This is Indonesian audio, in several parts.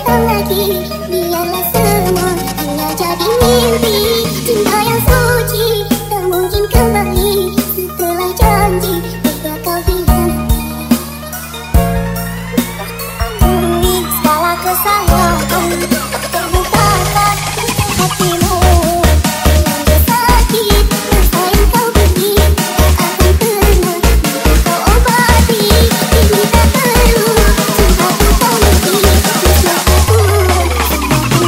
datang lagi, biarlah semua hanya jadi mimpi. Cinta yang suci tak mungkin kembali setelah janji jika kau hilang. Akui segala kesalahan, terbukakan hatimu. Dengan sakit rasa yang kau beri, tak akan pernah bisa kau obati. Ini tak perlu cinta kau mesti mesra pulang semakin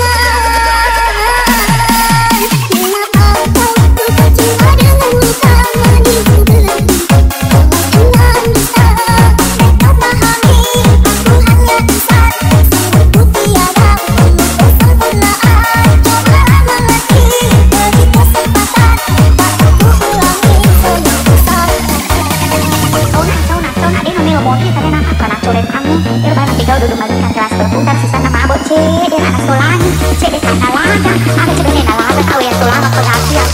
hangat. Mengapa kau tukar cinta dengan luka di hati? Jangan bisa kau pahami, aku hanya insan, sanggup tiada untuk kesempurnaan. Coba mengerti, beri kesempatan, tak aku ulangi semua kesalahan. Cona, dia ngambil mobil karena nampak karena coret kamu. Dia banyak tinggal duduk lagi kan kelas berputar sisa nama abot C. Dia anak sekolah, C dia kata ladang, ada sebenarnya ladang, kau yang sekolah waktu rahasia.